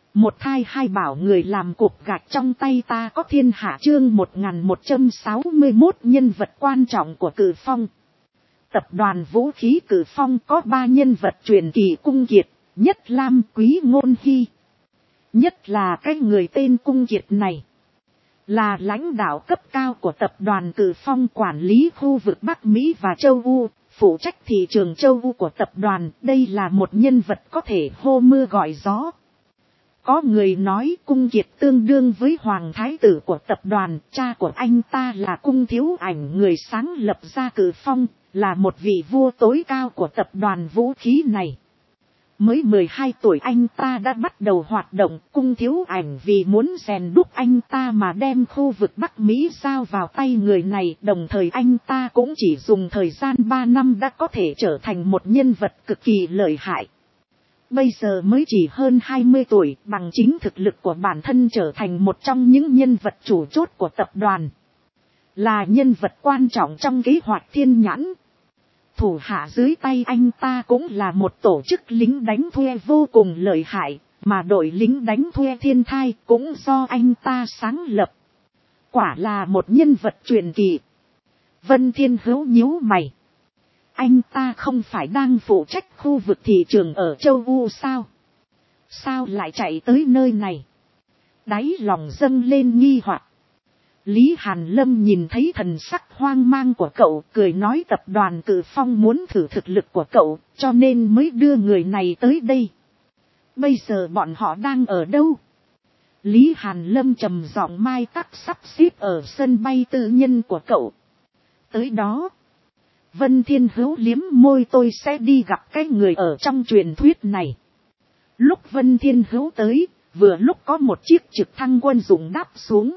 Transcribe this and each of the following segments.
Một thai hai bảo người làm cục gạch trong tay ta có thiên hạ chương 1161 nhân vật quan trọng của Cử Phong. Tập đoàn vũ khí Cử Phong có 3 nhân vật truyền kỳ Cung Kiệt, Nhất Lam, Quý Ngôn Hy. Nhất là cái người tên Cung Kiệt này, là lãnh đạo cấp cao của tập đoàn Cử Phong, quản lý khu vực Bắc Mỹ và châu Âu, phụ trách thị trường châu Âu của tập đoàn. Đây là một nhân vật có thể hô mưa gọi gió. Có người nói Cung Kiệt tương đương với Hoàng Thái tử của tập đoàn, cha của anh ta là Cung Thiếu Ảnh, người sáng lập ra Cử Phong, là một vị vua tối cao của tập đoàn vũ khí này. Mới 12 tuổi anh ta đã bắt đầu hoạt động. Cung Thiếu Ảnh vì muốn rèn đúc anh ta mà đem khu vực Bắc Mỹ giao vào tay người này. Đồng thời anh ta cũng chỉ dùng thời gian 3 năm đã có thể trở thành một nhân vật cực kỳ lợi hại. Bây giờ mới chỉ hơn 20 tuổi, bằng chính thực lực của bản thân trở thành một trong những nhân vật chủ chốt của tập đoàn. Là nhân vật quan trọng trong kế hoạch Thiên Nhãn. Thủ hạ dưới tay anh ta cũng là một tổ chức lính đánh thuê vô cùng lợi hại, mà đội lính đánh thuê Thiên Thai cũng do anh ta sáng lập. Quả là một nhân vật truyền kỳ. Vân Thiên Hữu nhíu mày. Anh ta không phải đang phụ trách khu vực thị trường ở châu Âu sao? Sao lại chạy tới nơi này? Đáy lòng dâng lên nghi hoặc. Lý Hàn Lâm nhìn thấy thần sắc hoang mang của cậu, cười nói tập đoàn Cử Phong muốn thử thực lực của cậu, cho nên mới đưa người này tới đây. Bây giờ bọn họ đang ở đâu? Lý Hàn Lâm trầm giọng mai tắc sắp xếp ở sân bay tư nhân của cậu. Tới đó, Vân Thiên Hữu liếm môi, tôi sẽ đi gặp cái người ở trong truyền thuyết này. Lúc Vân Thiên Hữu tới, vừa lúc có một chiếc trực thăng quân dụng đáp xuống.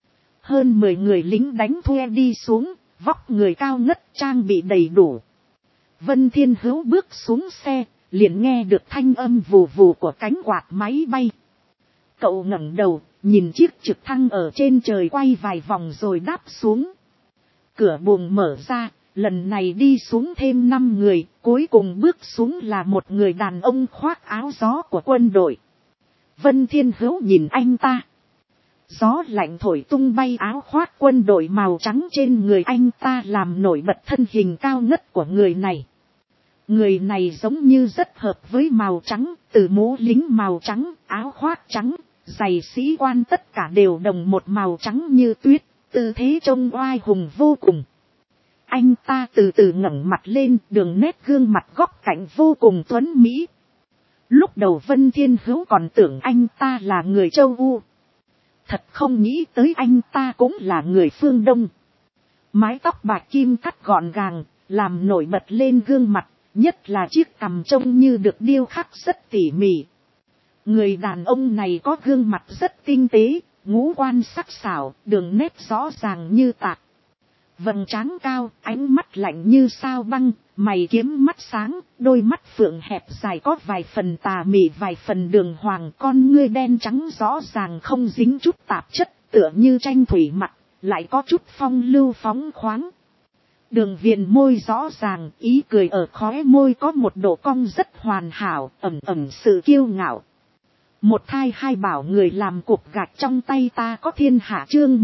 Hơn 10 người lính đánh thuê đi xuống, vóc người cao ngất, trang bị đầy đủ. Vân Thiên Hữu bước xuống xe, liền nghe được thanh âm vù vù của cánh quạt máy bay. Cậu ngẩng đầu, nhìn chiếc trực thăng ở trên trời quay vài vòng rồi đáp xuống. Cửa buồng mở ra, lần này đi xuống thêm 5 người, cuối cùng bước xuống là một người đàn ông khoác áo gió của quân đội. Vân Thiên Hữu nhìn anh ta. Gió lạnh thổi tung bay áo khoác quân đội màu trắng trên người anh ta, làm nổi bật thân hình cao ngất của người này. Người này giống như rất hợp với màu trắng, từ mũ lính màu trắng, áo khoác trắng, giày sĩ quan tất cả đều đồng một màu trắng như tuyết, tư thế trông oai hùng vô cùng. Anh ta từ từ ngẩng mặt lên, đường nét gương mặt góc cạnh vô cùng tuấn mỹ. Lúc đầu Vân Thiên Hữu còn tưởng anh ta là người châu Âu. Thật không nghĩ tới anh ta cũng là người phương Đông. Mái tóc bạc kim cắt gọn gàng, làm nổi bật lên gương mặt, nhất là chiếc cằm trông như được điêu khắc rất tỉ mỉ. Người đàn ông này có gương mặt rất tinh tế, ngũ quan sắc sảo, đường nét rõ ràng như tạc. Vầng trán cao, ánh mắt lạnh như sao băng, mày kiếm mắt sáng, đôi mắt phượng hẹp dài có vài phần tà mị vài phần đường hoàng, con ngươi đen trắng rõ ràng không dính chút tạp chất, tựa như tranh thủy mặt, lại có chút phong lưu phóng khoáng. Đường viền môi rõ ràng, ý cười ở khóe môi có một độ cong rất hoàn hảo, ẩn ẩn sự kiêu ngạo. Một thai hai bảo người làm cục gạch trong tay ta có thiên hạ chương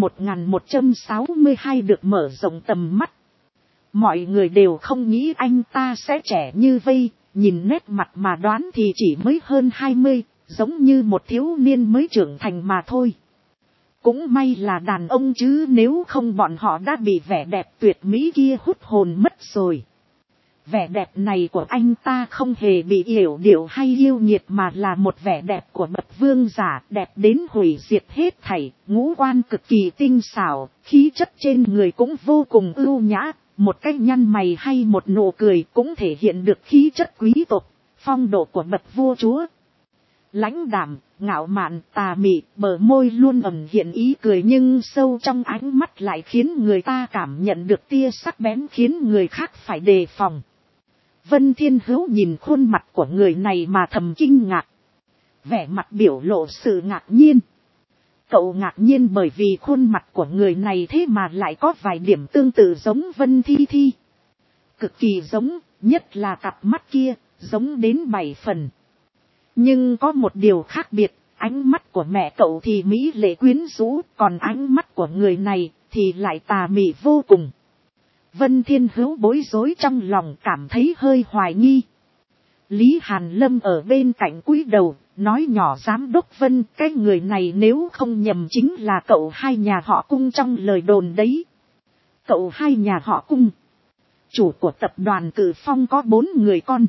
1162 được mở rộng tầm mắt. Mọi người đều không nghĩ anh ta sẽ trẻ như vây, nhìn nét mặt mà đoán thì chỉ mới hơn 20, giống như một thiếu niên mới trưởng thành mà thôi. Cũng may là đàn ông chứ nếu không bọn họ đã bị vẻ đẹp tuyệt mỹ kia hút hồn mất rồi. Vẻ đẹp này của anh ta không hề bị yểu điệu hay yêu nhiệt mà là một vẻ đẹp của bậc vương giả, đẹp đến hủy diệt hết thảy, ngũ quan cực kỳ tinh xảo, khí chất trên người cũng vô cùng ưu nhã, một cái nhăn mày hay một nụ cười cũng thể hiện được khí chất quý tộc, phong độ của bậc vua chúa. Lãnh đạm, ngạo mạn, tà mị, bờ môi luôn ẩn hiện ý cười nhưng sâu trong ánh mắt lại khiến người ta cảm nhận được tia sắc bén khiến người khác phải đề phòng. Vân Thiên Hữu nhìn khuôn mặt của người này mà thầm kinh ngạc. Vẻ mặt biểu lộ sự ngạc nhiên. Cậu ngạc nhiên bởi vì khuôn mặt của người này thế mà lại có vài điểm tương tự giống Vân Thi Thi. Cực kỳ giống, nhất là cặp mắt kia, giống đến 7 phần. Nhưng có một điều khác biệt, Ánh mắt của mẹ cậu thì mỹ lệ quyến rũ, còn ánh mắt của người này thì lại tà mị vô cùng. Vân Thiên Hữu bối rối trong lòng, cảm thấy hơi hoài nghi. Lý Hàn Lâm ở bên cạnh cúi đầu, nói nhỏ giám đốc Vân, cái người này nếu không nhầm chính là cậu hai nhà họ Cung trong lời đồn đấy. Cậu hai nhà họ Cung, chủ của tập đoàn Cử Phong có 4 người con,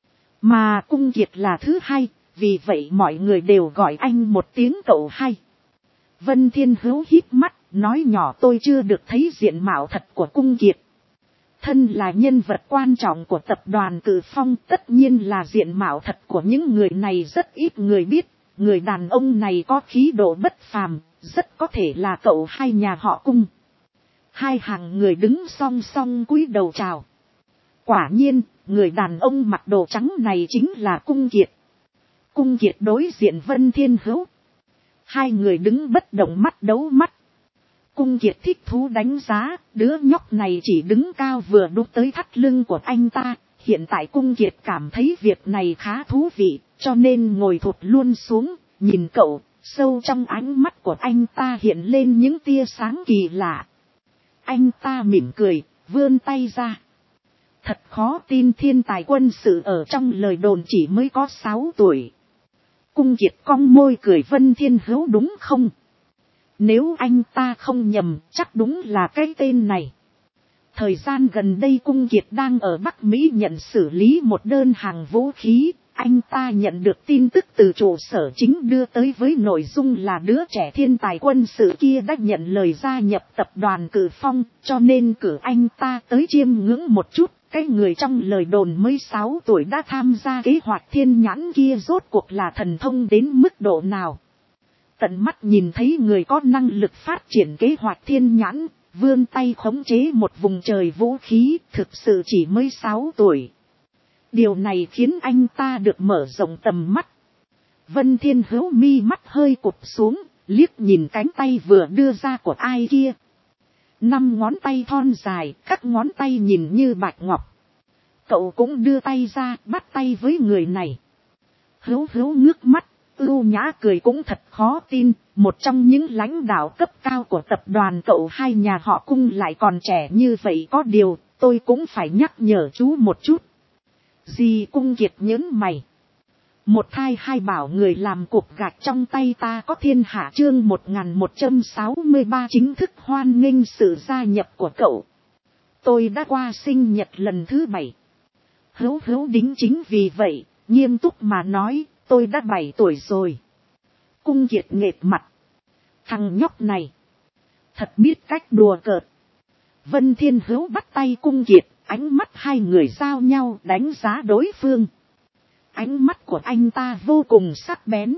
mà Cung Kiệt là thứ hai, vì vậy mọi người đều gọi anh một tiếng cậu hai. Vân Thiên Hữu híp mắt, nói nhỏ tôi chưa được thấy diện mạo thật của Cung Kiệt. Thân là nhân vật quan trọng của tập đoàn Cử Phong, tất nhiên là diện mạo thật của những người này rất ít người biết. Người đàn ông này có khí độ bất phàm, rất có thể là cậu hai nhà họ Cung. Hai hàng người đứng song song cúi đầu chào. Quả nhiên, người đàn ông mặc đồ trắng này chính là Cung Kiệt. Cung Kiệt đối diện Vân Thiên Hữu. Hai người đứng bất động, mắt đấu mắt. Cung Kiệt thích thú đánh giá, đứa nhóc này chỉ đứng cao vừa đúng tới thắt lưng của anh ta. Hiện tại Cung Kiệt cảm thấy việc này khá thú vị, cho nên ngồi thụt luôn xuống, nhìn cậu, sâu trong ánh mắt của anh ta hiện lên những tia sáng kỳ lạ. Anh ta mỉm cười, vươn tay ra. Thật khó tin thiên tài quân sự ở trong lời đồn chỉ mới có 6 tuổi. Cung Kiệt cong môi cười, Vân Thiên Hữu đúng không? Nếu anh ta không nhầm, chắc đúng là cái tên này. Thời gian gần đây Cung Kiệt đang ở Bắc Mỹ nhận xử lý một đơn hàng vũ khí. Anh ta nhận được tin tức từ trụ sở chính đưa tới với nội dung là đứa trẻ thiên tài quân sự kia đã nhận lời gia nhập tập đoàn Cử Phong, cho nên cử anh ta tới chiêm ngưỡng một chút. Cái người trong lời đồn mới 6 tuổi đã tham gia kế hoạch thiên nhãn kia rốt cuộc là thần thông đến mức độ nào. Tận mắt nhìn thấy người có năng lực phát triển kế hoạch thiên nhãn, vươn tay khống chế một vùng trời vũ khí, thực sự chỉ mới 6 tuổi. Điều này khiến anh ta được mở rộng tầm mắt. Vân Thiên Hữu mi mắt hơi cụp xuống, liếc nhìn cánh tay vừa đưa ra của ai kia. 5 ngón tay thon dài, các ngón tay nhìn như bạch ngọc. Cậu cũng đưa tay ra, bắt tay với người này. Hữu ngước mắt, ưu nhã cười cũng thật khó tin, một trong những lãnh đạo cấp cao của tập đoàn cậu hai nhà họ Cung lại còn trẻ như vậy. Có điều, tôi cũng phải nhắc nhở chú một chút. Dì Cung Kiệt nhớn mày. Một thai hai bảo người làm cục gạch trong tay ta có thiên hạ, chương 1163 chính thức hoan nghênh sự gia nhập của cậu. Tôi đã qua sinh nhật lần thứ 7. Hữu đính chính vì vậy, nghiêm túc mà nói, tôi đã 7 tuổi rồi. Cung Kiệt nghệt mặt. Thằng nhóc này, thật biết cách đùa cợt. Vân Thiên Hữu bắt tay Cung Kiệt, ánh mắt hai người giao nhau đánh giá đối phương. Ánh mắt của anh ta vô cùng sắc bén.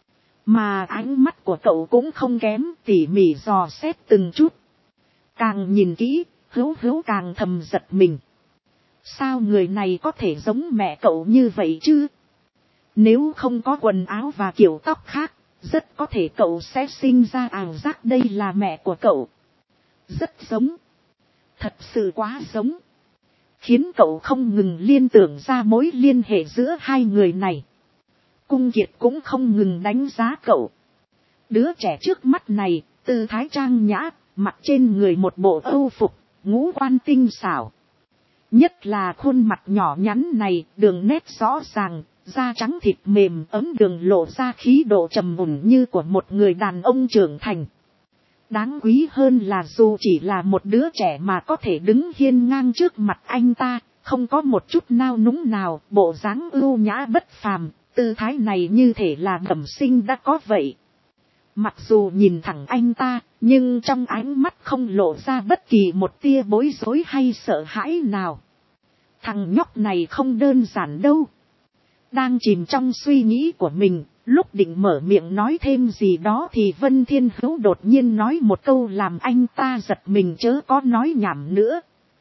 Mà ánh mắt của cậu cũng không kém, tỉ mỉ dò xét từng chút. Càng nhìn kỹ, Hữu càng thầm giật mình. Sao người này có thể giống mẹ cậu như vậy chứ? Nếu không có quần áo và kiểu tóc khác, rất có thể cậu sẽ sinh ra ảo giác đây là mẹ của cậu. Rất giống. Thật sự quá giống. Khiến cậu không ngừng liên tưởng ra mối liên hệ giữa hai người này. Cung Kiệt cũng không ngừng đánh giá cậu. Đứa trẻ trước mắt này, tư thái trang nhã, mặc trên người một bộ âu phục, ngũ quan tinh xảo. Nhất là khuôn mặt nhỏ nhắn này, đường nét rõ ràng, da trắng thịt mềm, ấm đường lộ ra khí độ trầm ổn như của một người đàn ông trưởng thành. Đáng quý hơn là dù chỉ là một đứa trẻ mà có thể đứng hiên ngang trước mặt anh ta, không có một chút nao núng nào, bộ dáng ưu nhã bất phàm, tư thái này như thể là bẩm sinh đã có vậy. Mặc dù nhìn thẳng anh ta, nhưng trong ánh mắt không lộ ra bất kỳ một tia bối rối hay sợ hãi nào. Thằng nhóc này không đơn giản đâu. Đang chìm trong suy nghĩ của mình, lúc định mở miệng nói thêm gì đó thì Vân Thiên Hữu đột nhiên nói một câu làm anh ta giật mình, chớ có nói nhảm nữa.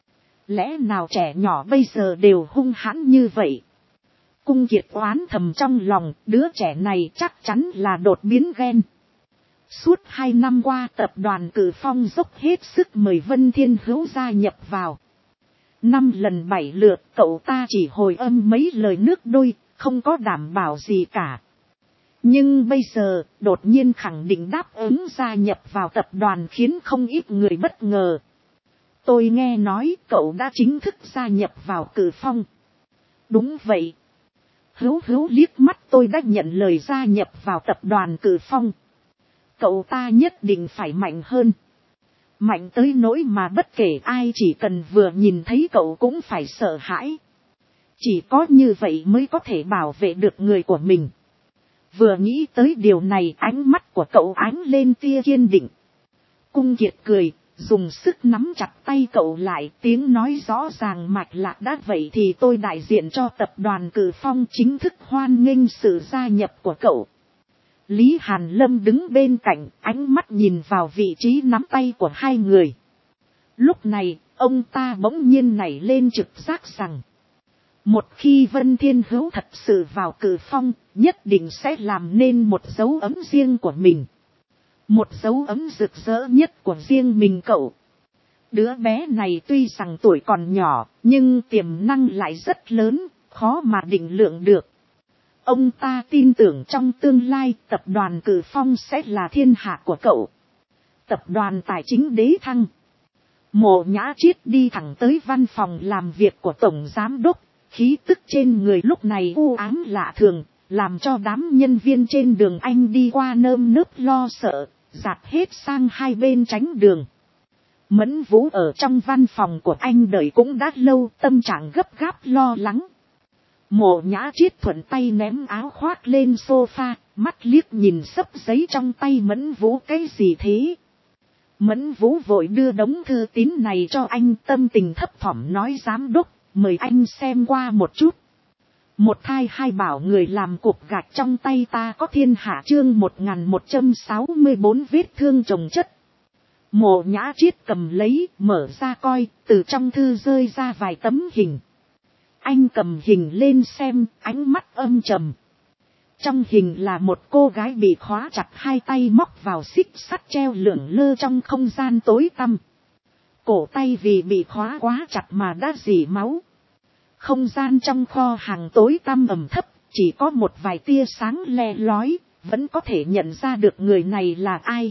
Lẽ nào trẻ nhỏ bây giờ đều hung hãn như vậy? Cung Kiệt oán thầm trong lòng, đứa trẻ này chắc chắn là đột biến gen. Suốt 2 năm qua tập đoàn Cử Phong dốc hết sức mời Vân Thiên Hữu gia nhập vào. 5 lần 7 lượt cậu ta chỉ hồi âm mấy lời nước đôi, không có đảm bảo gì cả. Nhưng bây giờ, đột nhiên khẳng định đáp ứng gia nhập vào tập đoàn khiến không ít người bất ngờ. Tôi nghe nói cậu đã chính thức gia nhập vào Cử Phong. Đúng vậy. Hữu liếc mắt tôi đã nhận lời gia nhập vào tập đoàn Cử Phong. Cậu ta nhất định phải mạnh hơn. Mạnh tới nỗi mà bất kể ai chỉ cần vừa nhìn thấy cậu cũng phải sợ hãi. Chỉ có như vậy mới có thể bảo vệ được người của mình. Vừa nghĩ tới điều này, ánh mắt của cậu ánh lên tia kiên định. Cung Kiệt cười, dùng sức nắm chặt tay cậu lại, tiếng nói rõ ràng mạch lạc. Đã vậy thì tôi đại diện cho tập đoàn Cử Phong chính thức hoan nghênh sự gia nhập của cậu. Lý Hàn Lâm đứng bên cạnh, ánh mắt nhìn vào vị trí nắm tay của hai người. Lúc này, ông ta bỗng nhiên nảy lên trực giác rằng, một khi Vân Thiên Hữu thật sự vào Cử Phong, nhất định sẽ làm nên một dấu ấn riêng của mình. Một dấu ấn rực rỡ nhất của riêng mình cậu. Đứa bé này tuy rằng tuổi còn nhỏ, nhưng tiềm năng lại rất lớn, khó mà định lượng được. Ông ta tin tưởng trong tương lai tập đoàn Cử Phong sẽ là thiên hạ của cậu. Tập đoàn Tài chính Đế Thăng. Mộ Nhã Triết đi thẳng tới văn phòng làm việc của Tổng Giám Đốc. Khí tức trên người lúc này u ám lạ thường, làm cho đám nhân viên trên đường anh đi qua nơm nớp lo sợ, dạt hết sang hai bên tránh đường. Mẫn Vũ ở trong văn phòng của anh đợi cũng đã lâu, tâm trạng gấp gáp lo lắng. Mộ Nhã Triết thuận tay ném áo khoác lên sofa, mắt liếc nhìn xấp giấy trong tay Mẫn Vũ. Cái gì thế? Mẫn Vũ vội đưa đống thư tín này cho anh, tâm tình thấp thỏm nói, Giám đốc, mời anh xem qua một chút. Một thai hai bảo người làm cục gạch trong tay ta có thiên hạ, chương 1164 vết thương chồng chất. Mộ Nhã Triết cầm lấy, mở ra coi, từ trong thư rơi ra vài tấm hình. Anh cầm hình lên xem, ánh mắt âm trầm. Trong hình là một cô gái bị khóa chặt, hai tay móc vào xích sắt treo lượn lơ trong không gian tối tăm. Cổ tay vì bị khóa quá chặt mà đã rỉ máu. Không gian trong kho hàng tối tăm ẩm thấp, chỉ có một vài tia sáng le lói, vẫn có thể nhận ra được người này là ai.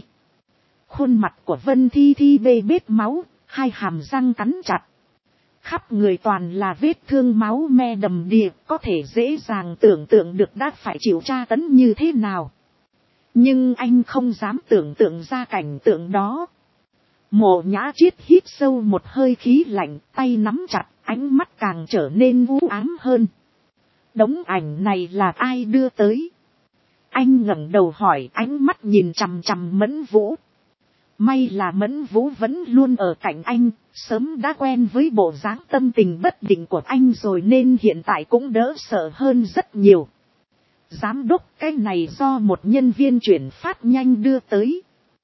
Khuôn mặt của Vân Thi Thi bê bết máu, hai hàm răng cắn chặt. Khắp người toàn là vết thương máu me đầm đìa, có thể dễ dàng tưởng tượng được đã phải chịu tra tấn như thế nào. Nhưng anh không dám tưởng tượng ra cảnh tượng đó. Mộ Nhã Triết hít sâu một hơi khí lạnh, tay nắm chặt, ánh mắt càng trở nên u ám hơn. Đống ảnh này là ai đưa tới? Anh ngẩng đầu hỏi, ánh mắt nhìn chằm chằm Mẫn Vũ. May là Mẫn Vũ vẫn luôn ở cạnh anh, sớm đã quen với bộ dáng tâm tình bất định của anh rồi nên hiện tại cũng đỡ sợ hơn rất nhiều. Giám đốc, cái này do một nhân viên chuyển phát nhanh đưa tới.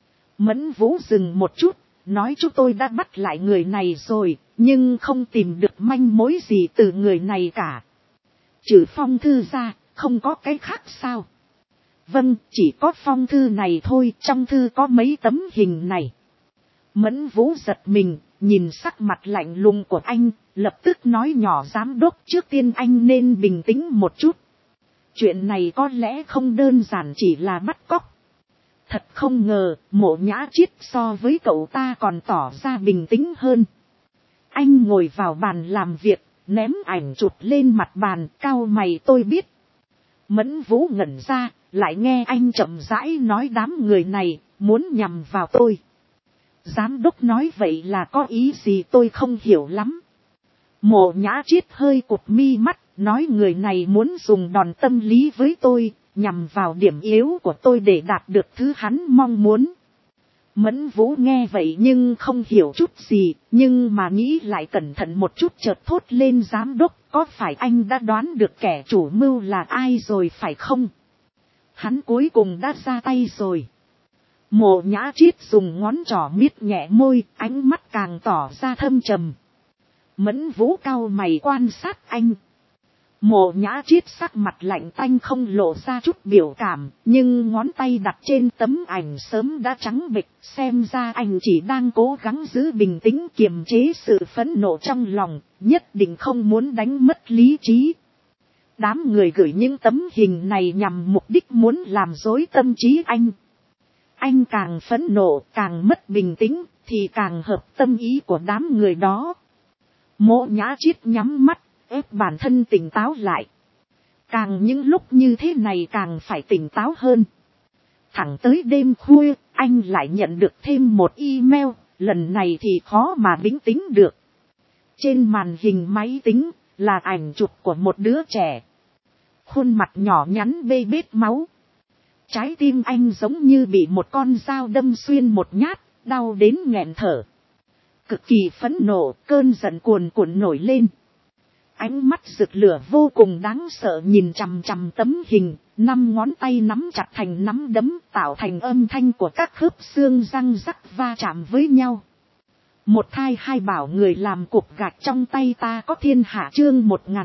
Mẫn Vũ dừng một chút, nói chúng tôi đã bắt lại người này rồi, nhưng không tìm được manh mối gì từ người này cả. Trừ phong thư ra, không có cái khác sao? Vâng, chỉ có phong thư này thôi, trong thư có mấy tấm hình này. Mẫn Vũ giật mình, nhìn sắc mặt lạnh lùng của anh, lập tức nói nhỏ, Giám đốc, trước tiên anh nên bình tĩnh một chút. Chuyện này có lẽ không đơn giản chỉ là bắt cóc. Thật không ngờ, Mộ Nhã Triết so với cậu ta còn tỏ ra bình tĩnh hơn. Anh ngồi vào bàn làm việc, ném ảnh chụp lên mặt bàn, cau mày, tôi biết. Mẫn Vũ ngẩn ra, lại nghe anh chậm rãi nói, đám người này muốn nhằm vào tôi. Giám đốc nói vậy là có ý gì tôi không hiểu lắm. Mộ Nhã Triết hơi cụp mi mắt, nói người này muốn dùng đòn tâm lý với tôi, nhằm vào điểm yếu của tôi để đạt được thứ hắn mong muốn. Mẫn Vũ nghe vậy nhưng không hiểu chút gì, nhưng mà nghĩ lại cẩn thận một chút chợt thốt lên, Giám đốc, có phải anh đã đoán được kẻ chủ mưu là ai rồi phải không? Hắn cuối cùng đã ra tay rồi. Mộ Nhã Triết dùng ngón trỏ miết nhẹ môi, ánh mắt càng tỏ ra thâm trầm. Mẫn Vũ cau mày quan sát anh. Mộ Nhã Triết sắc mặt lạnh tanh không lộ ra chút biểu cảm, nhưng ngón tay đặt trên tấm ảnh sớm đã trắng bệch, xem ra anh chỉ đang cố gắng giữ bình tĩnh kiềm chế sự phẫn nộ trong lòng, nhất định không muốn đánh mất lý trí. Đám người gửi những tấm hình này nhằm mục đích muốn làm dối tâm trí anh. Anh càng phẫn nộ, càng mất bình tĩnh, thì càng hợp tâm ý của đám người đó. Mộ Nhã Chiết nhắm mắt, ép bản thân tỉnh táo lại. Càng những lúc như thế này càng phải tỉnh táo hơn. Thẳng tới đêm khuya, anh lại nhận được thêm một email, lần này thì khó mà bình tĩnh được. Trên màn hình máy tính là ảnh chụp của một đứa trẻ. Khuôn mặt nhỏ nhắn bê bết máu. Trái tim anh giống như bị một con dao đâm xuyên một nhát, đau đến nghẹn thở. Cực kỳ phẫn nộ, cơn giận cuồn cuộn nổi lên. Ánh mắt rực lửa vô cùng đáng sợ nhìn chằm chằm tấm hình, 5 ngón tay nắm chặt thành nắm đấm tạo thành âm thanh của các khớp xương răng rắc va chạm với nhau. Một thai hai bảo người làm cục gạch trong tay ta có thiên hạ chương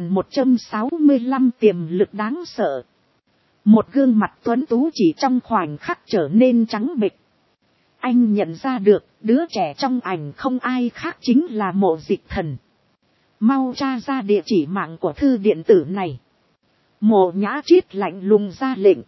1165 tiềm lực đáng sợ. Một gương mặt tuấn tú chỉ trong khoảnh khắc trở nên trắng bệch. Anh nhận ra được đứa trẻ trong ảnh không ai khác chính là Mộ Dịch Thần. Mau tra ra địa chỉ mạng của thư điện tử này. Mộ Nhã Chiết lạnh lùng ra lệnh.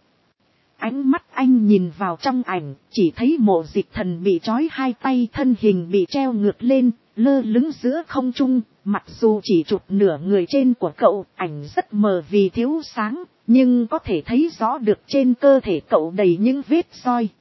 Ánh mắt anh nhìn vào trong ảnh, chỉ thấy Mộ Dịch Thần bị trói hai tay, thân hình bị treo ngược lên, lơ lửng giữa không trung. Mặc dù chỉ chụp nửa người trên của cậu, ảnh rất mờ vì thiếu sáng, nhưng có thể thấy rõ được trên cơ thể cậu đầy những vết roi.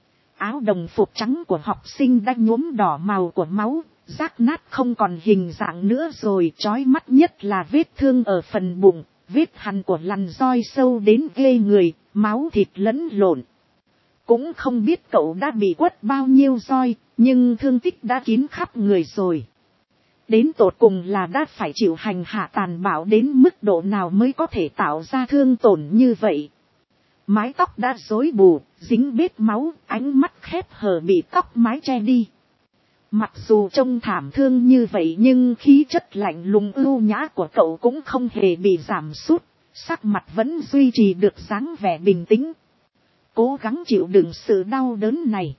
Áo đồng phục trắng của học sinh đã nhuốm đỏ màu của máu, rách nát không còn hình dạng nữa rồi. Chói mắt nhất là vết thương ở phần bụng, vết hằn của lằn roi sâu đến ghê người, máu thịt lẫn lộn. Cũng không biết cậu đã bị quất bao nhiêu roi, nhưng thương tích đã kín khắp người rồi. Đến tột cùng là đã phải chịu hành hạ tàn bạo đến mức độ nào mới có thể tạo ra thương tổn như vậy. Mái tóc đã rối bù, dính bết máu, ánh mắt khép hờ bị tóc mái che đi. Mặc dù trông thảm thương như vậy nhưng khí chất lạnh lùng ưu nhã của cậu cũng không hề bị giảm sút, sắc mặt vẫn duy trì được dáng vẻ bình tĩnh. Cố gắng chịu đựng sự đau đớn này.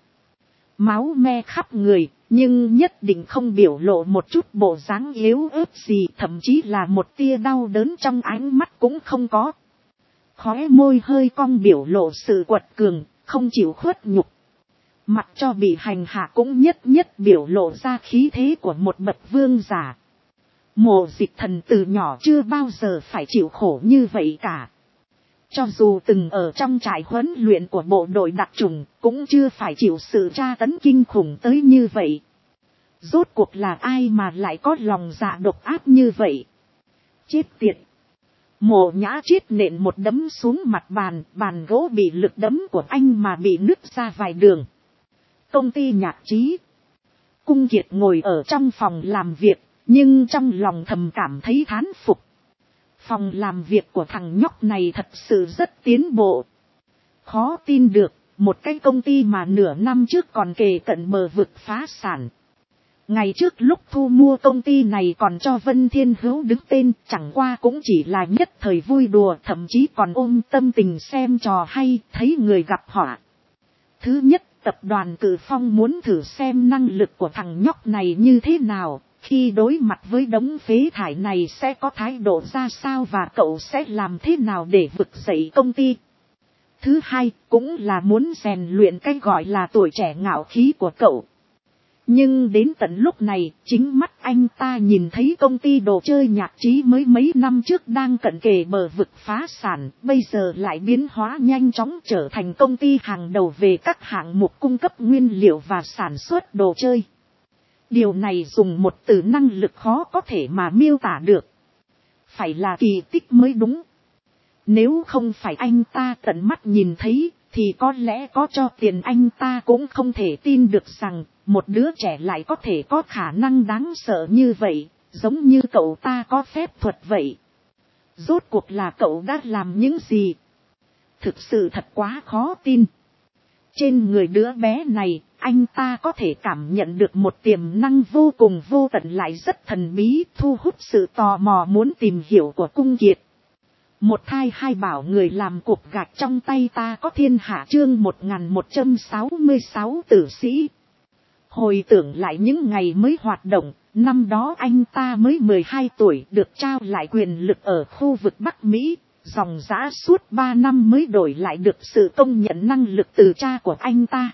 Máu me khắp người, nhưng nhất định không biểu lộ một chút bộ dáng yếu ớt gì, thậm chí là một tia đau đớn trong ánh mắt cũng không có. Khóe môi hơi cong biểu lộ sự quật cường, không chịu khuất nhục. Mặc cho bị hành hạ cũng nhất nhất biểu lộ ra khí thế của một bậc vương giả. Mộ Dịch Thần từ nhỏ chưa bao giờ phải chịu khổ như vậy cả. Cho dù từng ở trong trại huấn luyện của bộ đội đặc chủng, cũng chưa phải chịu sự tra tấn kinh khủng tới như vậy. Rốt cuộc là ai mà lại có lòng dạ độc ác như vậy? Chết tiệt! Mộ Nhã Chiết nện một đấm xuống mặt bàn, bàn gỗ bị lực đấm của anh mà bị nứt ra vài đường. Công ty nhạc trí. Cung Kiệt ngồi ở trong phòng làm việc, nhưng trong lòng thầm cảm thấy thán phục. Phòng làm việc của thằng nhóc này thật sự rất tiến bộ. Khó tin được, một cái công ty mà nửa năm trước còn kề cận bờ vực phá sản. Ngày trước lúc thu mua công ty này còn cho Vân Thiên Hữu đứng tên, chẳng qua cũng chỉ là nhất thời vui đùa, thậm chí còn ôm tâm tình xem trò hay, thấy người gặp họa. Thứ nhất, tập đoàn Cử Phong muốn thử xem năng lực của thằng nhóc này như thế nào, khi đối mặt với đống phế thải này sẽ có thái độ ra sao và cậu sẽ làm thế nào để vực dậy công ty. Thứ hai, cũng là muốn rèn luyện cái gọi là tuổi trẻ ngạo khí của cậu. Nhưng đến tận lúc này, chính mắt anh ta nhìn thấy công ty đồ chơi nhạc trí mới mấy năm trước đang cận kề bờ vực phá sản, bây giờ lại biến hóa nhanh chóng trở thành công ty hàng đầu về các hạng mục cung cấp nguyên liệu và sản xuất đồ chơi. Điều này dùng một từ năng lực khó có thể mà miêu tả được. Phải là kỳ tích mới đúng. Nếu không phải anh ta tận mắt nhìn thấy, thì có lẽ có cho tiền anh ta cũng không thể tin được rằng một đứa trẻ lại có thể có khả năng đáng sợ như vậy, giống như cậu ta có phép thuật vậy. Rốt cuộc là cậu đã làm những gì? Thực sự thật quá khó tin. Trên người đứa bé này, anh ta có thể cảm nhận được một tiềm năng vô cùng vô tận lại rất thần bí, thu hút sự tò mò muốn tìm hiểu của Cung Kiệt. Một thai hai bảo người làm cục gạch trong tay ta có thiên hạ chương 1166 tử sĩ. Hồi tưởng lại những ngày mới hoạt động, Năm đó anh ta mới 12 tuổi được trao lại quyền lực ở khu vực Bắc Mỹ, dòng dã suốt 3 năm mới đổi lại được sự công nhận năng lực từ cha của anh ta.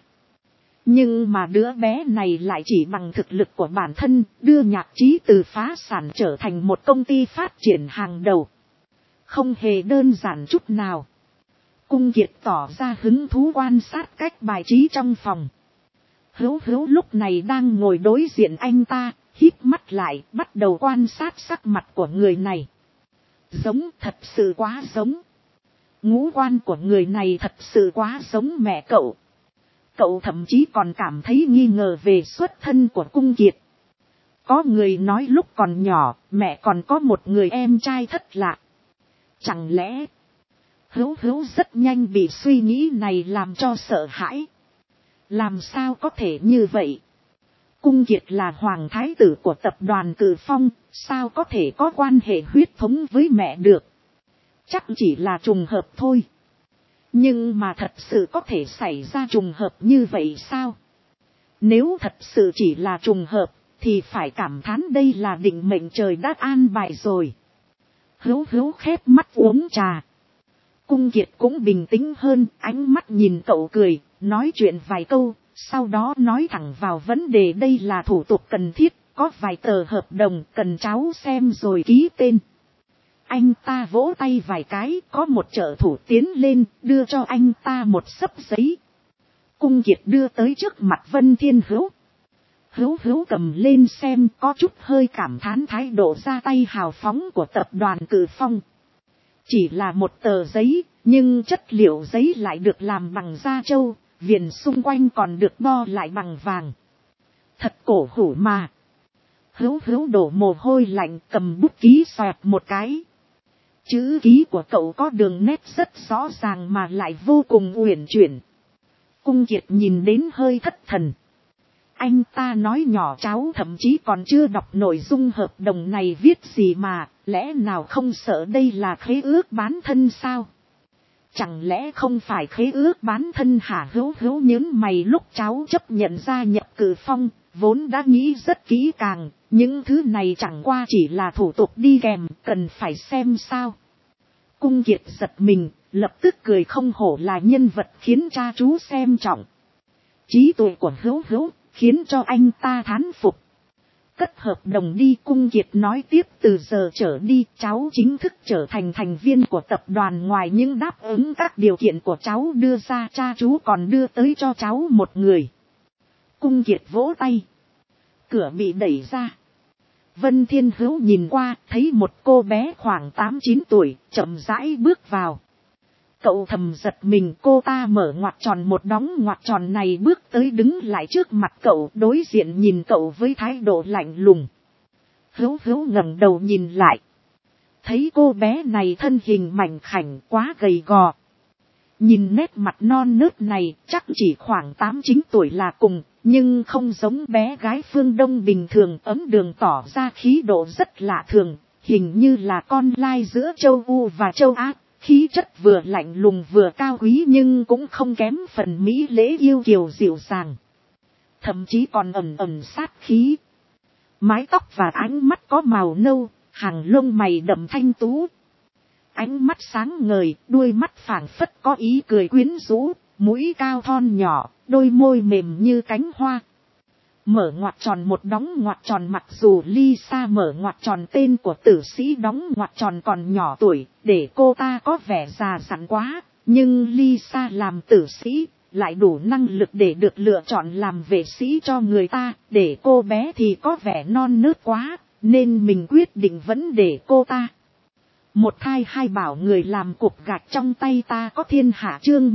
Nhưng mà đứa bé này lại chỉ bằng thực lực của bản thân đưa nhạc trí từ phá sản trở thành một công ty phát triển hàng đầu. Không hề đơn giản chút nào. Cung Kiệt tỏ ra hứng thú quan sát cách bài trí trong phòng. Hữu Hữu lúc này đang ngồi đối diện anh ta, híp mắt lại, bắt đầu quan sát sắc mặt của người này. Giống, thật sự quá giống. Ngũ quan của người này thật sự quá giống mẹ cậu. Cậu thậm chí còn cảm thấy nghi ngờ về xuất thân của Cung Kiệt. Có người nói lúc còn nhỏ, mẹ còn có một người em trai thất lạ. Chẳng lẽ... Hữu Hữu rất nhanh bị suy nghĩ này làm cho sợ hãi. Làm sao có thể như vậy? Cung Kiệt là hoàng thái tử của tập đoàn Cử Phong, sao có thể có quan hệ huyết thống với mẹ được? Chắc chỉ là trùng hợp thôi. Nhưng mà thật sự có thể xảy ra trùng hợp như vậy sao? Nếu thật sự chỉ là trùng hợp, thì phải cảm thán đây là định mệnh trời đã an bài rồi. Hữu Hữu khép mắt uống trà. Cung Kiệt cũng bình tĩnh hơn, ánh mắt nhìn cậu cười, nói chuyện vài câu, sau đó nói thẳng vào vấn đề. Đây là thủ tục cần thiết, có vài tờ hợp đồng cần cháu xem rồi ký tên. Anh ta vỗ tay vài cái, có một trợ thủ tiến lên, đưa cho anh ta một xấp giấy. Cung Kiệt đưa tới trước mặt Vân Thiên Hữu. Hữu Hữu cầm lên xem, có chút hơi cảm thán thái độ ra tay hào phóng của tập đoàn Cử Phong. Chỉ là một tờ giấy, nhưng chất liệu giấy lại được làm bằng da trâu, viền xung quanh còn được bo lại bằng vàng. Thật cổ hủ mà. Hữu Hữu đổ mồ hôi lạnh, cầm bút ký xoẹt một cái. Chữ ký của cậu có đường nét rất rõ ràng mà lại vô cùng uyển chuyển. Cung Kiệt nhìn đến hơi thất thần. Anh ta nói nhỏ cháu thậm chí còn chưa đọc nội dung hợp đồng này viết gì mà, lẽ nào không sợ đây là khế ước bán thân sao? Chẳng lẽ không phải khế ước bán thân hả? Hữu Hữu nhướng mày, lúc cháu chấp nhận gia nhập Cử Phong, vốn đã nghĩ rất kỹ càng, những thứ này chẳng qua chỉ là thủ tục đi kèm, cần phải xem sao. Cung Kiệt giật mình, lập tức cười không hổ là nhân vật khiến cha chú xem trọng. Trí tuệ của Hữu Hữu khiến cho anh ta thán phục. Cất hợp đồng đi, Cung Kiệt nói tiếp, từ giờ trở đi cháu chính thức trở thành thành viên của tập đoàn. Ngoài những đáp ứng các điều kiện của cháu đưa ra, cha chú còn đưa tới cho cháu một người. Cung Kiệt vỗ tay. Cửa bị đẩy ra. Vân Thiên Hữu nhìn qua, thấy một cô bé khoảng 8-9 tuổi, chậm rãi bước vào. Cậu thầm giật mình, cô ta mở ngoặc tròn một đóng ngoặc tròn này, bước tới đứng lại trước mặt cậu, đối diện nhìn cậu với thái độ lạnh lùng. Hữu Hữu ngẩng đầu nhìn lại. Thấy cô bé này thân hình mảnh khảnh, quá gầy gò. Nhìn nét mặt non nớt này, chắc chỉ khoảng 8-9 tuổi là cùng, nhưng không giống bé gái phương Đông bình thường. Ấm đường tỏ ra khí độ rất lạ thường, hình như là con lai giữa châu U và châu Á. Khí chất vừa lạnh lùng vừa cao quý, nhưng cũng không kém phần mỹ lễ yêu kiều dịu dàng. Thậm chí còn ẩn ẩn sát khí. Mái tóc và ánh mắt có màu nâu, hàng lông mày đậm thanh tú. Ánh mắt sáng ngời, đuôi mắt phảng phất có ý cười quyến rũ, mũi cao thon nhỏ, đôi môi mềm như cánh hoa. Mở ngoặc tròn một đóng ngoặc tròn, mặc dù Lisa mở ngoặc tròn tên của tử sĩ đóng ngoặc tròn còn nhỏ tuổi, để cô ta có vẻ già dặn quá, nhưng Lisa làm tử sĩ, lại đủ năng lực để được lựa chọn làm vệ sĩ cho người ta, để cô bé thì có vẻ non nớt quá, nên mình quyết định vẫn để cô ta. Một thai hai bảo, người làm cục gạch trong tay ta có thiên hạ. Chương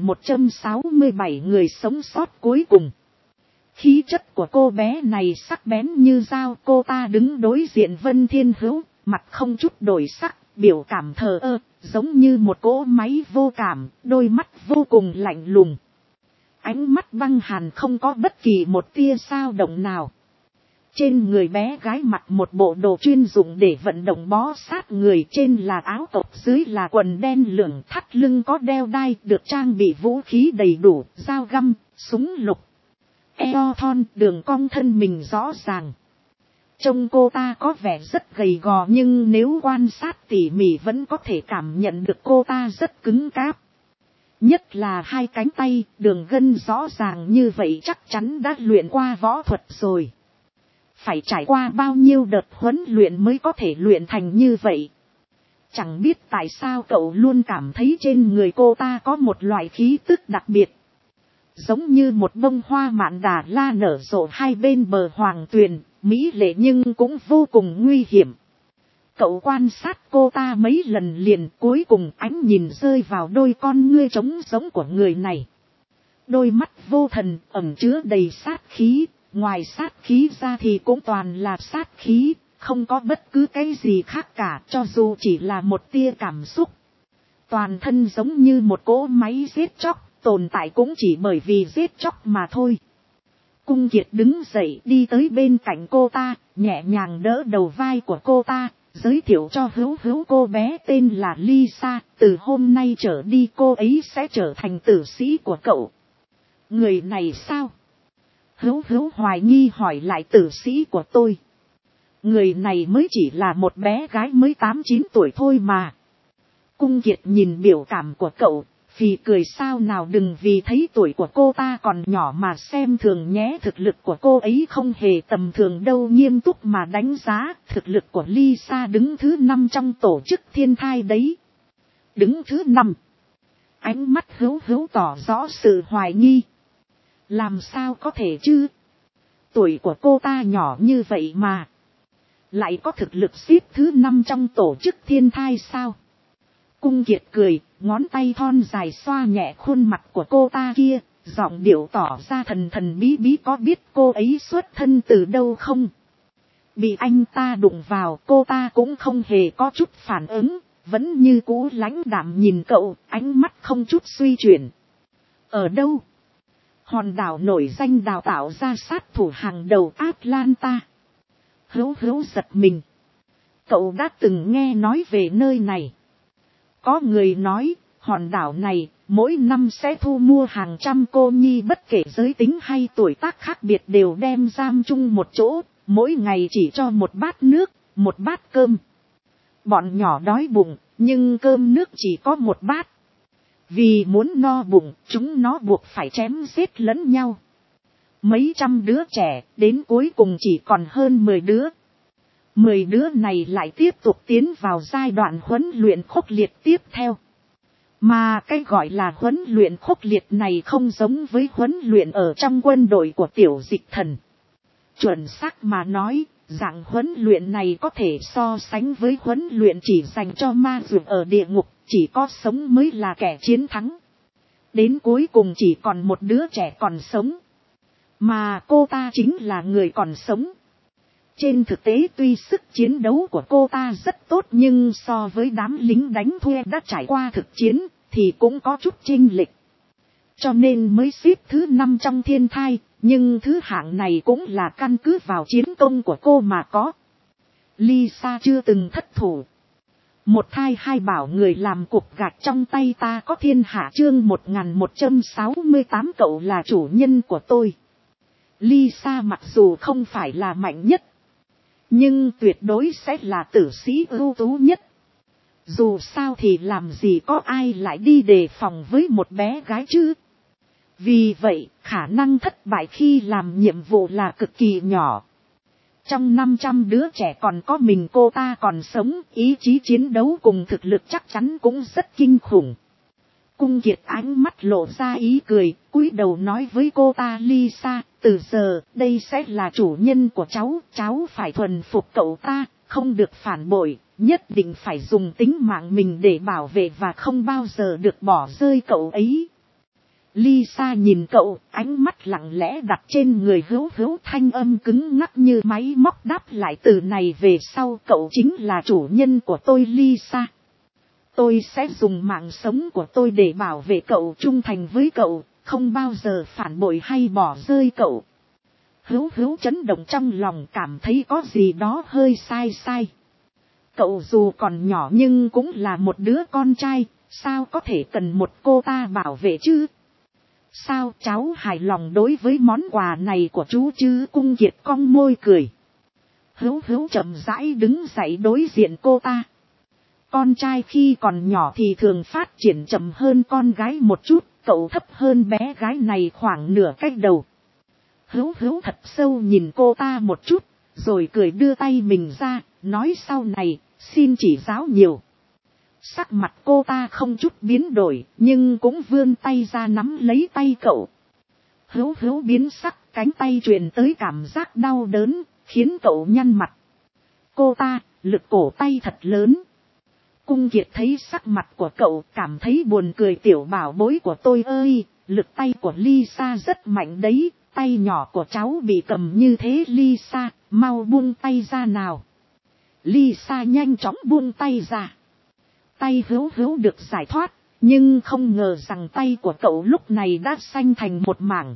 1167 người sống sót cuối cùng. Khí chất của cô bé này sắc bén như dao, cô ta đứng đối diện Vân Thiên Hữu, mặt không chút đổi sắc, biểu cảm thờ ơ, giống như một cỗ máy vô cảm, đôi mắt vô cùng lạnh lùng. Ánh mắt băng hàn, không có bất kỳ một tia dao động nào. Trên người bé gái mặc một bộ đồ chuyên dụng để vận động bó sát người, trên là áo tộc, dưới là quần đen lửng, thắt lưng có đeo đai, được trang bị vũ khí đầy đủ, dao găm, súng lục. Eo thon, đường cong thân mình rõ ràng. Trông cô ta có vẻ rất gầy gò nhưng nếu quan sát tỉ mỉ vẫn có thể cảm nhận được cô ta rất cứng cáp. Nhất là hai cánh tay, đường gân rõ ràng như vậy chắc chắn đã luyện qua võ thuật rồi. Phải trải qua bao nhiêu đợt huấn luyện mới có thể luyện thành như vậy. Chẳng biết tại sao cậu luôn cảm thấy trên người cô ta có một loại khí tức đặc biệt. Giống như một bông hoa mạn đà la nở rộ hai bên bờ hoàng tuyền, mỹ lệ nhưng cũng vô cùng nguy hiểm. Cậu quan sát cô ta mấy lần liền, cuối cùng ánh nhìn rơi vào đôi con ngươi trống giống của người này. Đôi mắt vô thần ẩn chứa đầy sát khí, ngoài sát khí ra thì cũng toàn là sát khí, không có bất cứ cái gì khác cả, cho dù chỉ là một tia cảm xúc. Toàn thân giống như một cỗ máy giết chóc, tồn tại cũng chỉ bởi vì giết chóc mà thôi. Cung Kiệt đứng dậy đi tới bên cạnh cô ta, nhẹ nhàng đỡ đầu vai của cô ta, giới thiệu cho Hữu cô bé tên là Lisa, từ hôm nay trở đi cô ấy sẽ trở thành tử sĩ của cậu. Người này sao? Hữu hoài nghi hỏi lại. Tử sĩ của tôi. Người này mới chỉ là một bé gái mới 8-9 tuổi thôi mà. Cung Kiệt nhìn biểu cảm của cậu, phì cười sao nào, đừng vì thấy tuổi của cô ta còn nhỏ mà xem thường nhé, thực lực của cô ấy không hề tầm thường đâu, nghiêm túc mà đánh giá, thực lực của Lisa đứng thứ 5 trong tổ chức thiên thai đấy. Đứng thứ 5. Ánh mắt Hữu tỏ rõ sự hoài nghi. Làm sao có thể chứ? Tuổi của cô ta nhỏ như vậy mà lại có thực lực xếp thứ 5 trong tổ chức thiên thai sao? Cung Kiệt cười, ngón tay thon dài xoa nhẹ khuôn mặt của cô ta kia, giọng điệu tỏ ra thần bí, có biết cô ấy xuất thân từ đâu không? Bị anh ta đụng vào, cô ta cũng không hề có chút phản ứng, vẫn như cũ lãnh đạm nhìn cậu, ánh mắt không chút suy chuyển. Ở đâu? Hòn đảo nổi danh đào tạo ra sát thủ hàng đầu Atlanta. Hữu giật mình. Cậu đã từng nghe nói về nơi này. Có người nói, hòn đảo này, mỗi năm sẽ thu mua hàng trăm cô nhi bất kể giới tính hay tuổi tác khác biệt đều đem giam chung một chỗ, mỗi ngày chỉ cho một bát nước, một bát cơm. Bọn nhỏ đói bụng, nhưng cơm nước chỉ có một bát. Vì muốn no bụng, chúng nó buộc phải chém giết lẫn nhau. Mấy trăm đứa trẻ, đến cuối cùng chỉ còn hơn 10 đứa. 10 đứa này lại tiếp tục tiến vào giai đoạn huấn luyện khốc liệt tiếp theo. Mà cái gọi là huấn luyện khốc liệt này không giống với huấn luyện ở trong quân đội của Tiểu Dịch Thần. Chuẩn xác mà nói, dạng huấn luyện này có thể so sánh với huấn luyện chỉ dành cho ma dược ở địa ngục, chỉ có sống mới là kẻ chiến thắng. Đến cuối cùng chỉ còn một đứa trẻ còn sống. Mà cô ta chính là người còn sống. Trên thực tế tuy sức chiến đấu của cô ta rất tốt nhưng so với đám lính đánh thuê đã trải qua thực chiến thì cũng có chút chênh lệch. Cho nên mới xếp thứ 5 trong thiên thai, nhưng thứ hạng này cũng là căn cứ vào chiến công của cô mà có. Lisa chưa từng thất thủ. Một thai hai bảo người làm cục gạch trong tay ta có thiên hạ chương 1168 cậu là chủ nhân của tôi. Lisa mặc dù không phải là mạnh nhất, nhưng tuyệt đối sẽ là tử sĩ ưu tú nhất. Dù sao thì làm gì có ai lại đi đề phòng với một bé gái chứ. Vì vậy, khả năng thất bại khi làm nhiệm vụ là cực kỳ nhỏ. Trong 500 đứa trẻ còn có mình cô ta còn sống, ý chí chiến đấu cùng thực lực chắc chắn cũng rất kinh khủng. Cung Kiệt ánh mắt lộ ra ý cười, cúi đầu nói với cô ta Lisa, từ giờ, đây sẽ là chủ nhân của cháu phải thuần phục cậu ta, không được phản bội, nhất định phải dùng tính mạng mình để bảo vệ và không bao giờ được bỏ rơi cậu ấy. Lisa nhìn cậu, ánh mắt lặng lẽ đặt trên người Hữu, thanh âm cứng ngắc như máy móc đáp lại, từ này về sau cậu chính là chủ nhân của tôi Lisa. Tôi sẽ dùng mạng sống của tôi để bảo vệ cậu, trung thành với cậu, không bao giờ phản bội hay bỏ rơi cậu. Hữu chấn động trong lòng, cảm thấy có gì đó hơi sai. Cậu dù còn nhỏ nhưng cũng là một đứa con trai, sao có thể cần một cô ta bảo vệ chứ? Sao cháu hài lòng đối với món quà này của chú chứ? Cung Kiệt cong môi cười. Hữu Hữu chậm rãi đứng dậy đối diện cô ta. Con trai khi còn nhỏ thì thường phát triển chậm hơn con gái một chút, cậu thấp hơn bé gái này khoảng nửa cái đầu. Hữu Hữu thật sâu nhìn cô ta một chút, rồi cười đưa tay mình ra, nói sau này, xin chỉ giáo nhiều. Sắc mặt cô ta không chút biến đổi, nhưng cũng vươn tay ra nắm lấy tay cậu. Hữu Hữu biến sắc, cánh tay truyền tới cảm giác đau đớn, khiến cậu nhăn mặt. Cô ta, lực cổ tay thật lớn. Cung Kiệt thấy sắc mặt của cậu, cảm thấy buồn cười. Tiểu bảo bối của tôi ơi, lực tay của Lisa rất mạnh đấy, tay nhỏ của cháu bị cầm như thế Lisa, mau buông tay ra nào. Lisa nhanh chóng buông tay ra. Tay Hữu Hữu được giải thoát, nhưng không ngờ rằng tay của cậu lúc này đã xanh thành một mảng.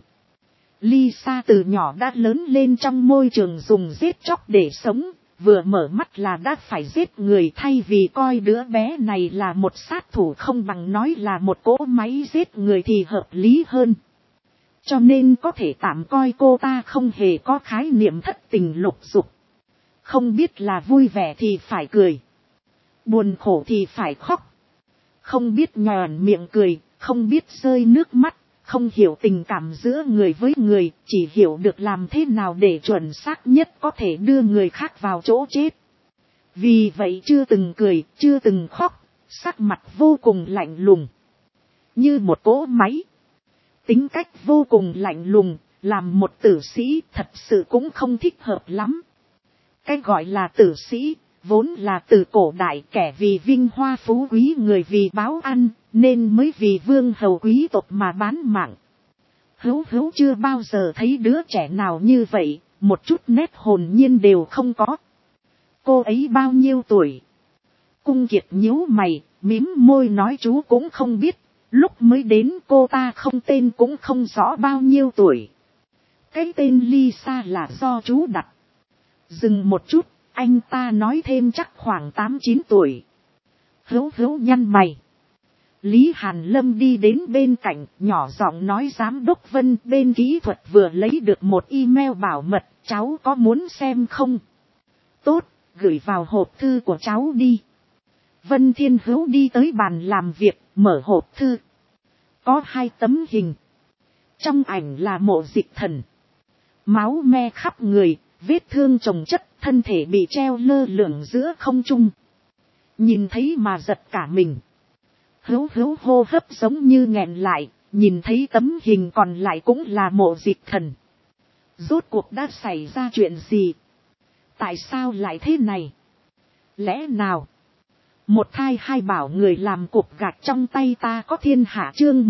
Lisa từ nhỏ đã lớn lên trong môi trường dùng giết chóc để sống, vừa mở mắt là đã phải giết người, thay vì coi đứa bé này là một sát thủ không bằng nói là một cỗ máy giết người thì hợp lý hơn. Cho nên có thể tạm coi cô ta không hề có khái niệm thất tình lục dục. Không biết là vui vẻ thì phải cười, buồn khổ thì phải khóc. Không biết nhòn miệng cười, không biết rơi nước mắt, không hiểu tình cảm giữa người với người, chỉ hiểu được làm thế nào để chuẩn xác nhất có thể đưa người khác vào chỗ chết. Vì vậy chưa từng cười, chưa từng khóc, sắc mặt vô cùng lạnh lùng, như một cỗ máy. Tính cách vô cùng lạnh lùng, làm một tử sĩ thật sự cũng không thích hợp lắm. Cái gọi là tử sĩ, vốn là từ cổ đại, kẻ vì vinh hoa phú quý, người vì báo ăn, nên mới vì vương hầu quý tộc mà bán mạng. Hữu Hữu chưa bao giờ thấy đứa trẻ nào như vậy, một chút nét hồn nhiên đều không có. Cô ấy bao nhiêu tuổi? Cung Kiệt nhíu mày, mím môi nói chú cũng không biết. Lúc mới đến cô ta không tên cũng không rõ bao nhiêu tuổi. Cái tên Lisa là do chú đặt. Dừng một chút, anh ta nói thêm chắc khoảng 8-9 tuổi. Hữu Hữu nhăn mày. Lý Hàn Lâm đi đến bên cạnh, nhỏ giọng nói giám đốc Vân bên kỹ thuật vừa lấy được một email bảo mật, cháu có muốn xem không? Tốt, gửi vào hộp thư của cháu đi. Vân Thiên Hữu đi tới bàn làm việc, mở hộp thư. Có 2 tấm hình. Trong ảnh là Mộ Dịch Thần. Máu me khắp người, vết thương chồng chất, thân thể bị treo lơ lửng giữa không trung. Nhìn thấy mà giật cả mình. Hữu Hữu hô hấp giống như nghẹn lại, nhìn thấy tấm hình còn lại cũng là Mộ Dịch Thần. Rốt cuộc đã xảy ra chuyện gì? Tại sao lại thế này? Lẽ nào? Một thai hai bảo người làm cục gạch trong tay ta có thiên hạ. Chương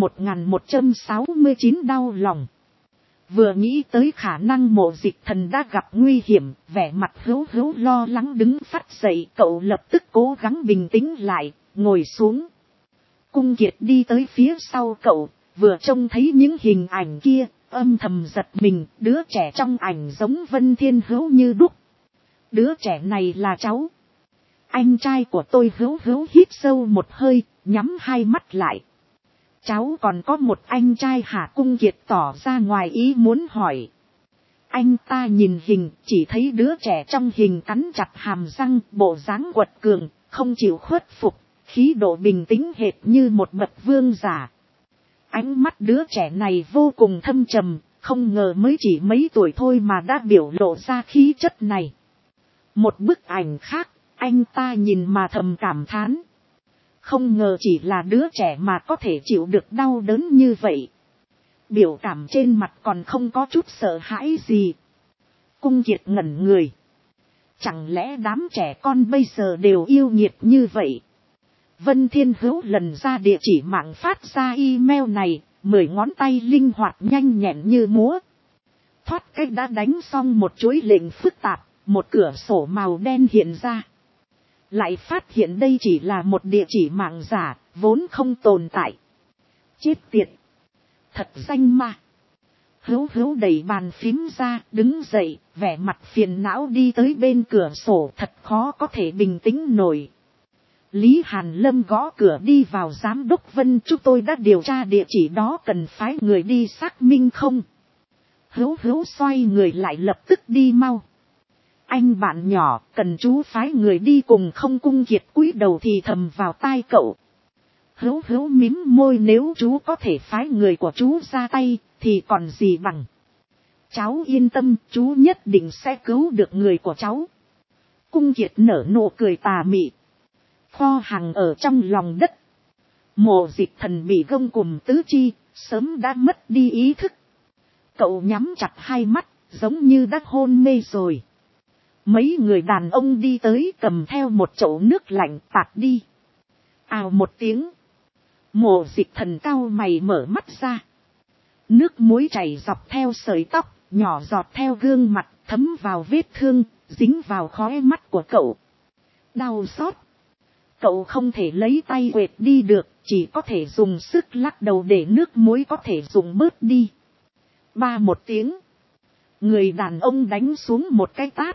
1169 đau lòng. Vừa nghĩ tới khả năng Mộ Dịch Thần đã gặp nguy hiểm, vẻ mặt Hữu Hữu lo lắng đứng phắt dậy. Cậu lập tức cố gắng bình tĩnh lại, ngồi xuống. Cung Kiệt đi tới phía sau cậu, vừa trông thấy những hình ảnh kia, âm thầm giật mình. Đứa trẻ trong ảnh giống Vân Thiên Hữu như đúc. Đứa trẻ này là cháu. Anh trai của tôi. Hữu Hữu hít sâu một hơi, nhắm hai mắt lại. Cháu còn có một anh trai hả? Cung Kiệt tỏ ra ngoài ý muốn hỏi. Anh ta nhìn hình, chỉ thấy đứa trẻ trong hình cắn chặt hàm răng, bộ dáng quật cường, không chịu khuất phục, khí độ bình tĩnh hệt như một bậc vương giả. Ánh mắt đứa trẻ này vô cùng thâm trầm, không ngờ mới chỉ mấy tuổi thôi mà đã biểu lộ ra khí chất này. Một bức ảnh khác, anh ta nhìn mà thầm cảm thán. Không ngờ chỉ là đứa trẻ mà có thể chịu được đau đớn như vậy. Biểu cảm trên mặt còn không có chút sợ hãi gì. Cung Kiệt ngẩn người. Chẳng lẽ đám trẻ con bây giờ đều yêu nghiệt như vậy? Vân Thiên Hữu lần ra địa chỉ mạng phát ra email này, 10 ngón tay linh hoạt nhanh nhẹn như múa. Thoát cách đã đánh xong một chuỗi lệnh phức tạp, một cửa sổ màu đen hiện ra. Lại phát hiện đây chỉ là một địa chỉ mạng giả, vốn không tồn tại. Chết tiệt! Thật danh mà! Hữu Hữu đẩy bàn phím ra, đứng dậy, vẻ mặt phiền não đi tới bên cửa sổ, thật khó có thể bình tĩnh nổi. Lý Hàn Lâm gõ cửa đi vào. Giám đốc Vân, chúng tôi đã điều tra địa chỉ đó, cần phái người đi xác minh không? Hữu Hữu xoay người lại lập tức đi mau. Anh bạn nhỏ, cần chú phái người đi cùng không? Cung Kiệt cúi đầu thì thầm vào tai cậu. Hữu mím môi, nếu chú có thể phái người của chú ra tay, thì còn gì bằng. Cháu yên tâm, chú nhất định sẽ cứu được người của cháu. Cung Kiệt nở nụ cười tà mị. Kho hàng ở trong lòng đất. Mộ Dịch Thần bị gông cùm tứ chi, sớm đã mất đi ý thức. Cậu nhắm chặt hai mắt, giống như đã hôn mê rồi. Mấy người đàn ông đi tới, cầm theo một chậu nước lạnh tạt đi. Ào một tiếng. Mộ Dịch Thần cau mày mở mắt ra. Nước muối chảy dọc theo sợi tóc, nhỏ giọt theo gương mặt, thấm vào vết thương, dính vào khóe mắt của cậu. Đau xót. Cậu không thể lấy tay quệt đi được, chỉ có thể dùng sức lắc đầu để nước muối có thể dùng bớt đi. Ba một tiếng. Người đàn ông đánh xuống một cái tát.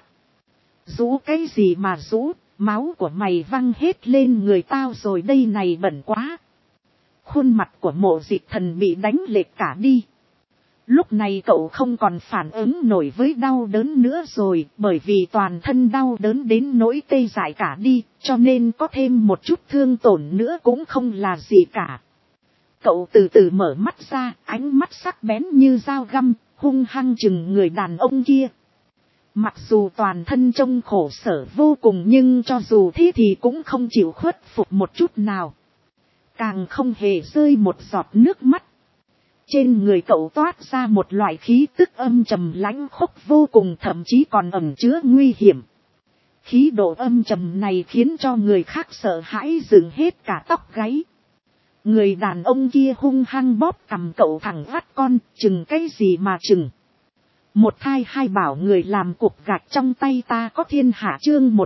Rũ cái gì mà rũ, máu của mày văng hết lên người tao rồi đây này, bẩn quá. Khuôn mặt của Mộ Dịch Thần bị đánh lệch cả đi. Lúc này cậu không còn phản ứng nổi với đau đớn nữa rồi, bởi vì toàn thân đau đớn đến nỗi tê dại cả đi, cho nên có thêm một chút thương tổn nữa cũng không là gì cả. Cậu từ từ mở mắt ra, ánh mắt sắc bén như dao găm, hung hăng chừng người đàn ông kia. Mặc dù toàn thân trông khổ sở vô cùng, nhưng cho dù thế thì cũng không chịu khuất phục một chút nào. Càng không hề rơi một giọt nước mắt. Trên người cậu toát ra một loại khí tức âm trầm lãnh khốc vô cùng, thậm chí còn ẩn chứa nguy hiểm. Khí độ âm trầm này khiến cho người khác sợ hãi dựng hết cả tóc gáy. Người đàn ông kia hung hăng bóp cằm cậu thẳng vắt con, chừng cái gì mà chừng. Một thai hai bảo người làm cục gạch trong tay ta có thiên hạ. Chương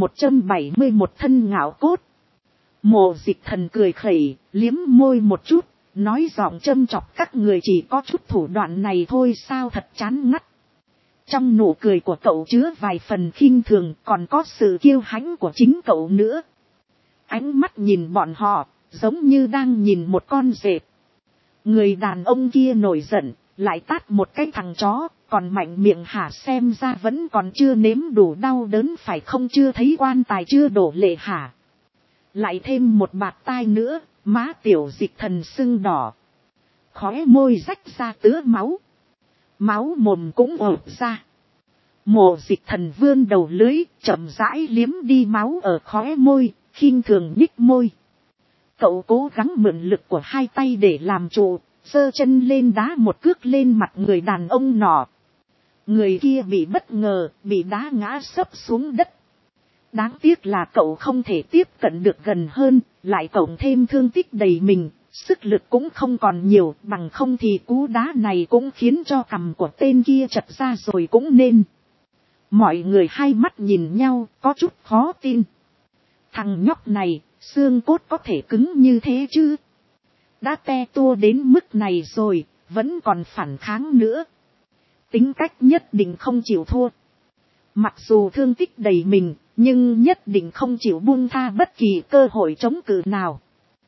1171 thân ngạo cốt. Mộ Dịch Thần cười khẩy, liếm môi một chút, nói giọng châm chọc, các người chỉ có chút thủ đoạn này thôi sao, thật chán ngắt. Trong nụ cười của cậu chứa vài phần khinh thường, còn có sự kiêu hãnh của chính cậu nữa. Ánh mắt nhìn bọn họ, giống như đang nhìn một con dẹp. Người đàn ông kia nổi giận, lại tát một cái thằng chó, còn mạnh miệng hả, xem ra vẫn còn chưa nếm đủ đau đớn phải không, chưa thấy quan tài chưa đổ lệ hả. Lại thêm một bạt tai nữa, má Tiểu Dịch Thần sưng đỏ. Khóe môi rách ra tứa máu. Máu mồm cũng ộp ra. Mộ Dịch Thần vươn đầu lưới, chậm rãi liếm đi máu ở khóe môi, khinh thường nhích môi. Cậu cố gắng mượn lực của hai tay để làm trụ, giơ chân lên đá một cước lên mặt người đàn ông nọ. Người kia bị bất ngờ, bị đá ngã sấp xuống đất. Đáng tiếc là cậu không thể tiếp cận được gần hơn, lại cộng thêm thương tích đầy mình, sức lực cũng không còn nhiều, bằng không thì cú đá này cũng khiến cho cằm của tên kia chật ra rồi cũng nên. Mọi người hai mắt nhìn nhau, có chút khó tin. Thằng nhóc này, xương cốt có thể cứng như thế chứ? Đã te tua đến mức này rồi, vẫn còn phản kháng nữa. Tính cách nhất định không chịu thua. Mặc dù thương tích đầy mình, nhưng nhất định không chịu buông tha bất kỳ cơ hội chống cự nào.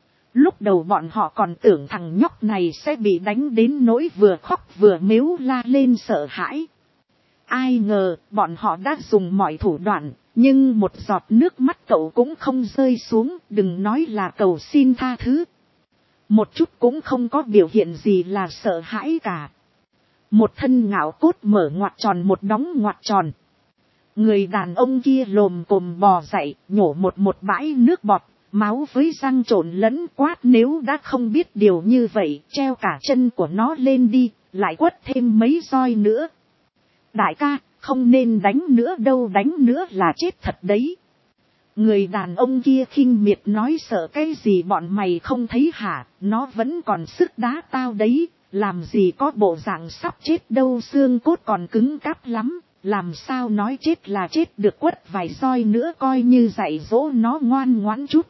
Lúc đầu bọn họ còn tưởng thằng nhóc này sẽ bị đánh đến nỗi vừa khóc vừa mếu la lên sợ hãi. Ai ngờ, bọn họ đã dùng mọi thủ đoạn, nhưng một giọt nước mắt cậu cũng không rơi xuống, đừng nói là cầu xin tha thứ. Một chút cũng không có biểu hiện gì là sợ hãi cả. Một thân ngạo cốt mở ngoặt tròn một đóng ngoặt tròn. Người đàn ông kia lồm cồm bò dậy, nhổ một bãi nước bọt, máu với răng trộn lẫn quát, nếu đã không biết điều như vậy, treo cả chân của nó lên đi, lại quất thêm mấy roi nữa. Đại ca, không nên đánh nữa đâu, đánh nữa là chết thật đấy. Người đàn ông kia khinh miệt nói, sợ cái gì bọn mày không thấy hả, nó vẫn còn sức đá tao đấy, làm gì có bộ dạng sắp chết đâu, xương cốt còn cứng cáp lắm. Làm sao nói chết là chết được, quất vài roi nữa coi như dạy dỗ nó ngoan ngoãn chút.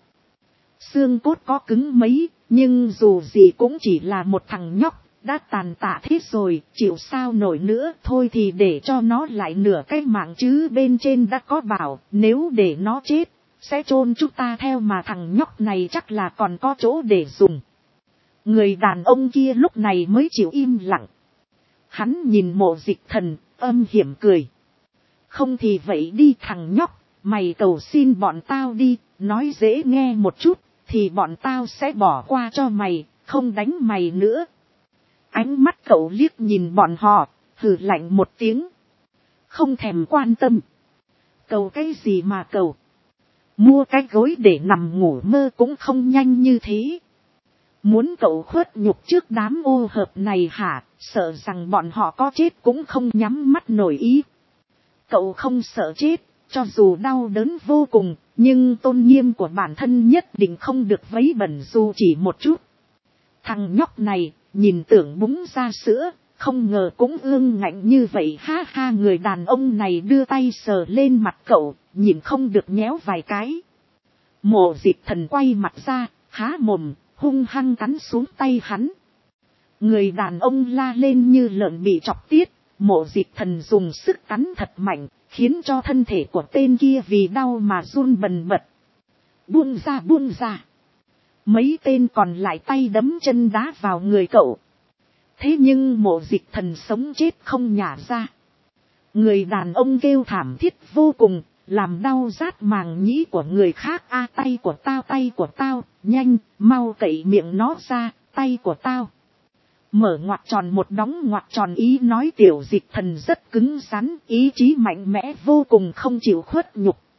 Xương cốt có cứng mấy, nhưng dù gì cũng chỉ là một thằng nhóc, đã tàn tạ thế rồi, chịu sao nổi nữa. Thôi thì để cho nó lại nửa cái mạng chứ, bên trên đã có bảo, nếu để nó chết, sẽ chôn chúng ta theo, mà thằng nhóc này chắc là còn có chỗ để dùng. Người đàn ông kia lúc này mới chịu im lặng. Hắn nhìn Mộ Dịch Thần, âm hiểm cười. Không thì vậy đi thằng nhóc, mày cầu xin bọn tao đi, nói dễ nghe một chút, thì bọn tao sẽ bỏ qua cho mày, không đánh mày nữa. Ánh mắt cậu liếc nhìn bọn họ, hừ lạnh một tiếng. Không thèm quan tâm. Cầu cái gì mà cầu. Mua cái gối để nằm ngủ mơ cũng không nhanh như thế. Muốn cậu khuất nhục trước đám ô hợp này hả, sợ rằng bọn họ có chết cũng không nhắm mắt nổi ý. Cậu không sợ chết, cho dù đau đớn vô cùng, nhưng tôn nghiêm của bản thân nhất định không được vấy bẩn dù chỉ một chút. Thằng nhóc này, nhìn tưởng búng ra sữa, không ngờ cũng ương ngạnh như vậy ha ha. Người đàn ông này đưa tay sờ lên mặt cậu, nhìn không được nhéo vài cái. Mộ Diệp Thần quay mặt ra, há mồm, hung hăng cắn xuống tay hắn. Người đàn ông la lên như lợn bị chọc tiết, Mộ Diệp Thần dùng sức cắn thật mạnh, khiến cho thân thể của tên kia vì đau mà run bần bật. Buông ra buông ra. Mấy tên còn lại tay đấm chân đá vào người cậu. Thế nhưng Mộ Diệp Thần sống chết không nhả ra. Người đàn ông kêu thảm thiết vô cùng, làm đau rát màng nhĩ của người khác. A tay của tao, nhanh, mau cậy miệng nó ra, tay của tao. Mở ngoặc tròn một đóng ngoặc tròn ý nói Tiểu Diệp Thần rất cứng rắn, ý chí mạnh mẽ vô cùng không chịu khuất nhục.